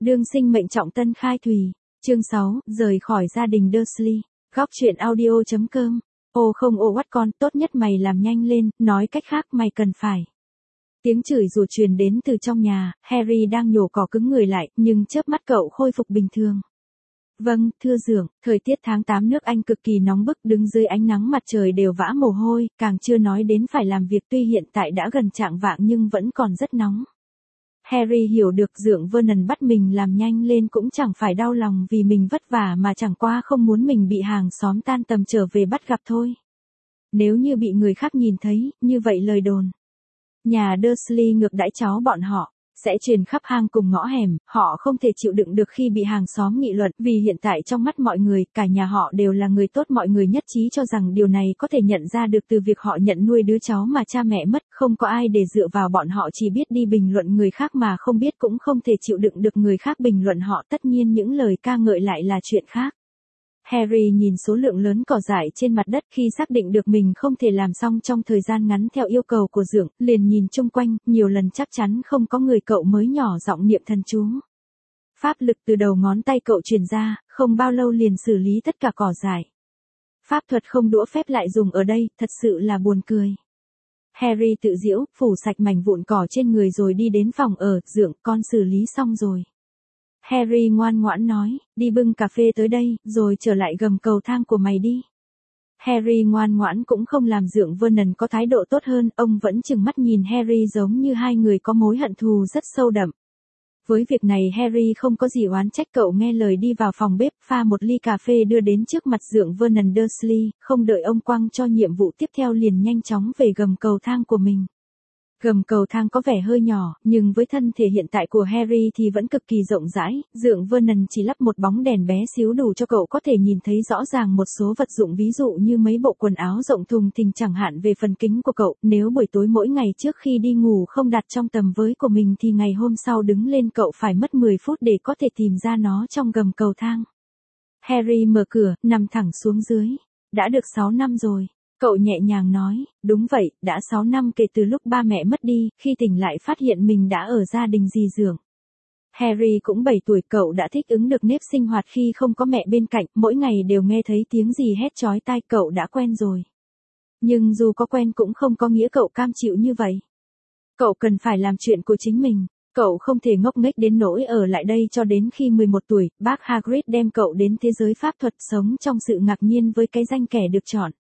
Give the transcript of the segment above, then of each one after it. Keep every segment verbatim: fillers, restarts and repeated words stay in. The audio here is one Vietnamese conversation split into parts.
Đương sinh mệnh trọng tân khai thùy. Chương sáu, rời khỏi gia đình Dursley. Góc truyện audio chấm com. Ô không ô what con, tốt nhất mày làm nhanh lên, nói cách khác mày cần phải. Tiếng chửi rủa truyền đến từ trong nhà, Harry đang nhổ cỏ cứng người lại, nhưng chớp mắt cậu khôi phục bình thường. Vâng, thưa dượng, thời tiết tháng tám nước Anh cực kỳ nóng bức, đứng dưới ánh nắng mặt trời đều vã mồ hôi, càng chưa nói đến phải làm việc, tuy hiện tại đã gần chạng vạng nhưng vẫn còn rất nóng. Harry hiểu được dượng Vernon bắt mình làm nhanh lên cũng chẳng phải đau lòng vì mình vất vả mà chẳng qua không muốn mình bị hàng xóm tan tầm trở về bắt gặp thôi. Nếu như bị người khác nhìn thấy, như vậy lời đồn nhà Dursley ngược đãi cháu bọn họ sẽ truyền khắp hang cùng ngõ hẻm, họ không thể chịu đựng được khi bị hàng xóm nghị luận, vì hiện tại trong mắt mọi người, cả nhà họ đều là người tốt, mọi người nhất trí cho rằng điều này có thể nhận ra được từ việc họ nhận nuôi đứa cháu mà cha mẹ mất, không có ai để dựa vào, bọn họ chỉ biết đi bình luận người khác mà không biết cũng không thể chịu đựng được người khác bình luận họ, tất nhiên những lời ca ngợi lại là chuyện khác. Harry nhìn số lượng lớn cỏ dại trên mặt đất khi xác định được mình không thể làm xong trong thời gian ngắn theo yêu cầu của dượng, liền nhìn chung quanh, nhiều lần chắc chắn không có người, cậu mới nhỏ giọng niệm thần chú. Pháp lực từ đầu ngón tay cậu truyền ra, không bao lâu liền xử lý tất cả cỏ dại. Pháp thuật không đũa phép lại dùng ở đây, thật sự là buồn cười. Harry tự giễu, phủ sạch mảnh vụn cỏ trên người rồi đi đến phòng ở, dượng, con xử lý xong rồi. Harry ngoan ngoãn nói, đi bưng cà phê tới đây, rồi trở lại gầm cầu thang của mày đi. Harry ngoan ngoãn cũng không làm dượng Vernon có thái độ tốt hơn, ông vẫn trừng mắt nhìn Harry giống như hai người có mối hận thù rất sâu đậm. Với việc này Harry không có gì oán trách, cậu nghe lời đi vào phòng bếp, pha một ly cà phê đưa đến trước mặt dượng Vernon Dursley, không đợi ông quăng cho nhiệm vụ tiếp theo liền nhanh chóng về gầm cầu thang của mình. Gầm cầu thang có vẻ hơi nhỏ, nhưng với thân thể hiện tại của Harry thì vẫn cực kỳ rộng rãi, dượng Vernon chỉ lắp một bóng đèn bé xíu đủ cho cậu có thể nhìn thấy rõ ràng một số vật dụng, ví dụ như mấy bộ quần áo rộng thùng thình chẳng hạn. Về phần kính của cậu, nếu buổi tối mỗi ngày trước khi đi ngủ không đặt trong tầm với của mình thì ngày hôm sau đứng lên cậu phải mất mười phút để có thể tìm ra nó trong gầm cầu thang. Harry mở cửa, nằm thẳng xuống dưới. Đã được sáu năm rồi. Cậu nhẹ nhàng nói, đúng vậy, đã sáu năm kể từ lúc ba mẹ mất đi, khi tỉnh lại phát hiện mình đã ở gia đình dì dượng. Harry cũng bảy tuổi, cậu đã thích ứng được nếp sinh hoạt khi không có mẹ bên cạnh, mỗi ngày đều nghe thấy tiếng dì hét chói tai, cậu đã quen rồi. Nhưng dù có quen cũng không có nghĩa cậu cam chịu như vậy. Cậu cần phải làm chuyện của chính mình. Cậu không thể ngốc nghếch đến nỗi ở lại đây cho đến khi mười một tuổi, bác Hagrid đem cậu đến thế giới pháp thuật, sống trong sự ngạc nhiên với cái danh kẻ được chọn.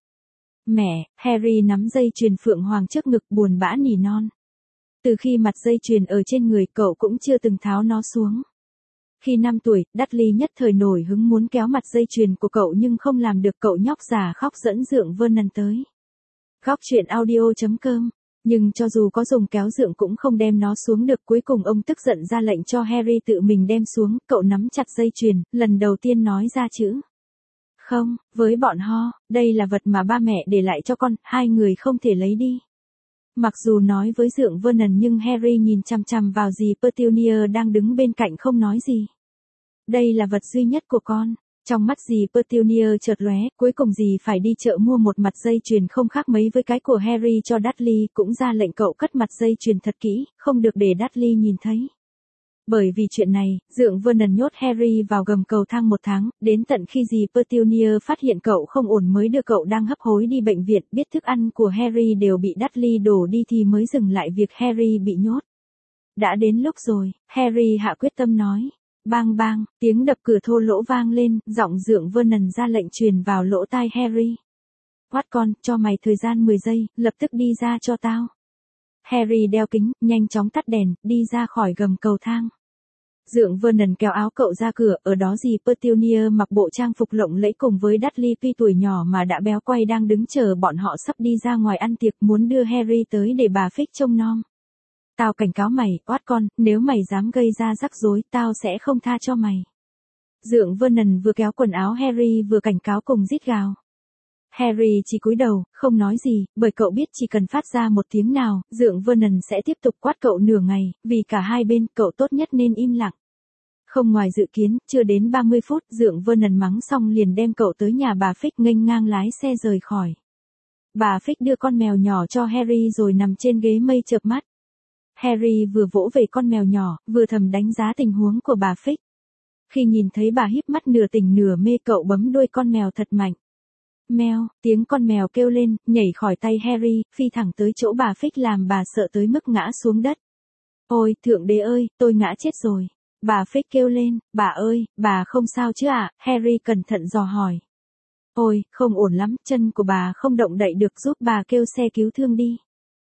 Mẹ, Harry nắm dây chuyền phượng hoàng trước ngực buồn bã nỉ non. Từ khi mặt dây chuyền ở trên người cậu cũng chưa từng tháo nó xuống. Khi năm tuổi, Dudley nhất thời nổi hứng muốn kéo mặt dây chuyền của cậu nhưng không làm được, cậu nhóc già khóc dẫn dượng Vernon tới. Góc truyện audio chấm com. Nhưng cho dù có dùng kéo dượng cũng không đem nó xuống được, cuối cùng ông tức giận ra lệnh cho Harry tự mình đem xuống, cậu nắm chặt dây chuyền, lần đầu tiên nói ra chữ không, với bọn họ, đây là vật mà ba mẹ để lại cho con, hai người không thể lấy đi. Mặc dù nói với dượng Vernon nhưng Harry nhìn chằm chằm vào dì Petunia đang đứng bên cạnh không nói gì. Đây là vật duy nhất của con. Trong mắt dì Petunia chợt lóe, cuối cùng dì phải đi chợ mua một mặt dây chuyền không khác mấy với cái của Harry cho Dudley, cũng ra lệnh cậu cất mặt dây chuyền thật kỹ, không được để Dudley nhìn thấy. Bởi vì chuyện này, dượng Vernon nhốt Harry vào gầm cầu thang một tháng, đến tận khi dì Petunia phát hiện cậu không ổn mới đưa cậu đang hấp hối đi bệnh viện, biết thức ăn của Harry đều bị Dudley đổ đi thì mới dừng lại việc Harry bị nhốt. Đã đến lúc rồi, Harry hạ quyết tâm nói. Bang bang, tiếng đập cửa thô lỗ vang lên, giọng dượng Vernon ra lệnh truyền vào lỗ tai Harry. What con, cho mày thời gian mười giây, lập tức đi ra cho tao. Harry đeo kính, nhanh chóng tắt đèn, đi ra khỏi gầm cầu thang. Dượng Vernon kéo áo cậu ra cửa, ở đó dì Petunia mặc bộ trang phục lộng lẫy cùng với Dudley tuy tuổi nhỏ mà đã béo quay đang đứng chờ bọn họ sắp đi ra ngoài ăn tiệc, muốn đưa Harry tới để bà Fig trông nom. Tao cảnh cáo mày, oát con, nếu mày dám gây ra rắc rối, tao sẽ không tha cho mày. Dượng Vernon vừa kéo quần áo Harry vừa cảnh cáo cùng rít gào. Harry chỉ cúi đầu, không nói gì, bởi cậu biết chỉ cần phát ra một tiếng nào, dượng Vernon sẽ tiếp tục quát cậu nửa ngày, vì cả hai bên, cậu tốt nhất nên im lặng. Không ngoài dự kiến, chưa đến ba mươi phút, dượng Vernon mắng xong liền đem cậu tới nhà bà Fig, nghênh ngang lái xe rời khỏi. Bà Fig đưa con mèo nhỏ cho Harry rồi nằm trên ghế mây chợp mắt. Harry vừa vỗ về con mèo nhỏ, vừa thầm đánh giá tình huống của bà Fig. Khi nhìn thấy bà híp mắt nửa tỉnh nửa mê, cậu bấm đuôi con mèo thật mạnh. Meo, tiếng con mèo kêu lên, nhảy khỏi tay Harry, phi thẳng tới chỗ bà Fig làm bà sợ tới mức ngã xuống đất. Ôi, thượng đế ơi, tôi ngã chết rồi. Bà Fig kêu lên, bà ơi, bà không sao chứ ạ? Harry cẩn thận dò hỏi. Ôi, không ổn lắm, chân của bà không động đậy được, giúp bà kêu xe cứu thương đi.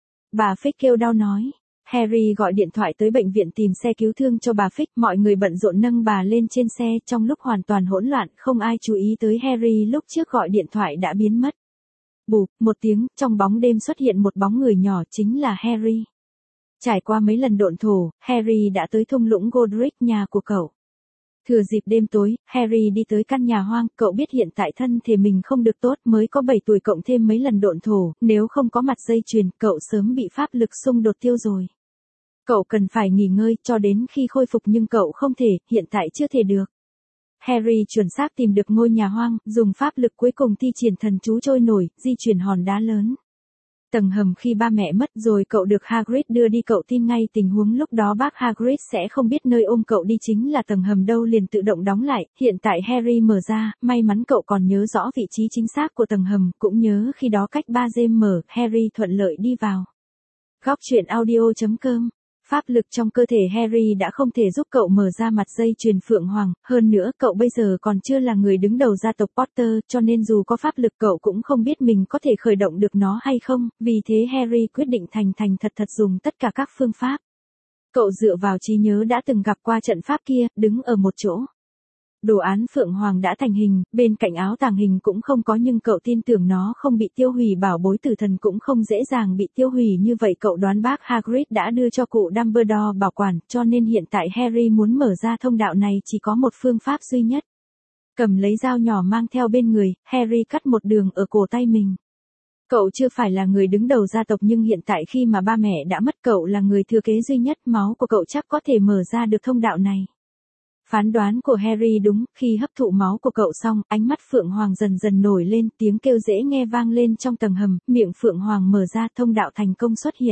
Bà Fig kêu đau nói. Harry gọi điện thoại tới bệnh viện tìm xe cứu thương cho bà Fig, mọi người bận rộn nâng bà lên trên xe trong lúc hoàn toàn hỗn loạn, không ai chú ý tới Harry lúc trước gọi điện thoại đã biến mất. Bụp, một tiếng, trong bóng đêm xuất hiện một bóng người nhỏ, chính là Harry. Trải qua mấy lần độn thổ, Harry đã tới thung lũng Godric, nhà của cậu. Thừa dịp đêm tối, Harry đi tới căn nhà hoang, cậu biết hiện tại thân thể mình không được tốt, mới có bảy tuổi cộng thêm mấy lần độn thổ, nếu không có mặt dây chuyền, cậu sớm bị pháp lực xung đột tiêu rồi. Cậu cần phải nghỉ ngơi cho đến khi khôi phục, nhưng cậu không thể, hiện tại chưa thể được. Harry chuẩn xác tìm được ngôi nhà hoang, dùng pháp lực cuối cùng thi triển thần chú trôi nổi, di chuyển hòn đá lớn. Tầng hầm khi ba mẹ mất rồi cậu được Hagrid đưa đi, cậu tin ngay tình huống lúc đó bác Hagrid sẽ không biết nơi ôm cậu đi chính là tầng hầm đâu, liền tự động đóng lại. Hiện tại Harry mở ra, may mắn cậu còn nhớ rõ vị trí chính xác của tầng hầm, cũng nhớ khi đó cách ba giây mở, Harry thuận lợi đi vào. Góc truyện audio chấm com. Pháp lực trong cơ thể Harry đã không thể giúp cậu mở ra mặt dây chuyền Phượng Hoàng, hơn nữa cậu bây giờ còn chưa là người đứng đầu gia tộc Potter, cho nên dù có pháp lực cậu cũng không biết mình có thể khởi động được nó hay không, vì thế Harry quyết định thành thành thật thật dùng tất cả các phương pháp. Cậu dựa vào trí nhớ đã từng gặp qua trận pháp kia, đứng ở một chỗ. Đồ án Phượng Hoàng đã thành hình, bên cạnh áo tàng hình cũng không có, nhưng cậu tin tưởng nó không bị tiêu hủy, bảo bối tử thần cũng không dễ dàng bị tiêu hủy như vậy. Cậu đoán bác Hagrid đã đưa cho cụ Dumbledore bảo quản, cho nên hiện tại Harry muốn mở ra thông đạo này chỉ có một phương pháp duy nhất. Cầm lấy dao nhỏ mang theo bên người, Harry cắt một đường ở cổ tay mình. Cậu chưa phải là người đứng đầu gia tộc, nhưng hiện tại khi mà ba mẹ đã mất, cậu là người thừa kế duy nhất, máu của cậu chắc có thể mở ra được thông đạo này. Phán đoán của Harry đúng, khi hấp thụ máu của cậu xong, ánh mắt Phượng Hoàng dần dần nổi lên, tiếng kêu dễ nghe vang lên trong tầng hầm, miệng Phượng Hoàng mở ra, thông đạo thành công xuất hiện.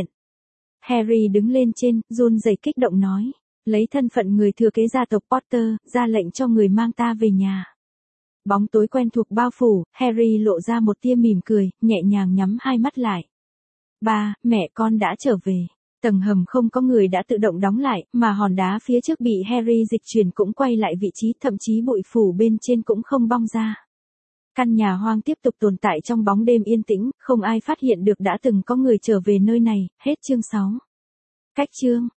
Harry đứng lên trên, run rẩy kích động nói, lấy thân phận người thừa kế gia tộc Potter, ra lệnh cho người mang ta về nhà. Bóng tối quen thuộc bao phủ, Harry lộ ra một tia mỉm cười, nhẹ nhàng nhắm hai mắt lại. Ba, mẹ con đã trở về. Tầng hầm không có người đã tự động đóng lại, mà hòn đá phía trước bị Harry dịch chuyển cũng quay lại vị trí, thậm chí bụi phủ bên trên cũng không bong ra. Căn nhà hoang tiếp tục tồn tại trong bóng đêm yên tĩnh, không ai phát hiện được đã từng có người trở về nơi này. Hết chương sáu. Cách chương.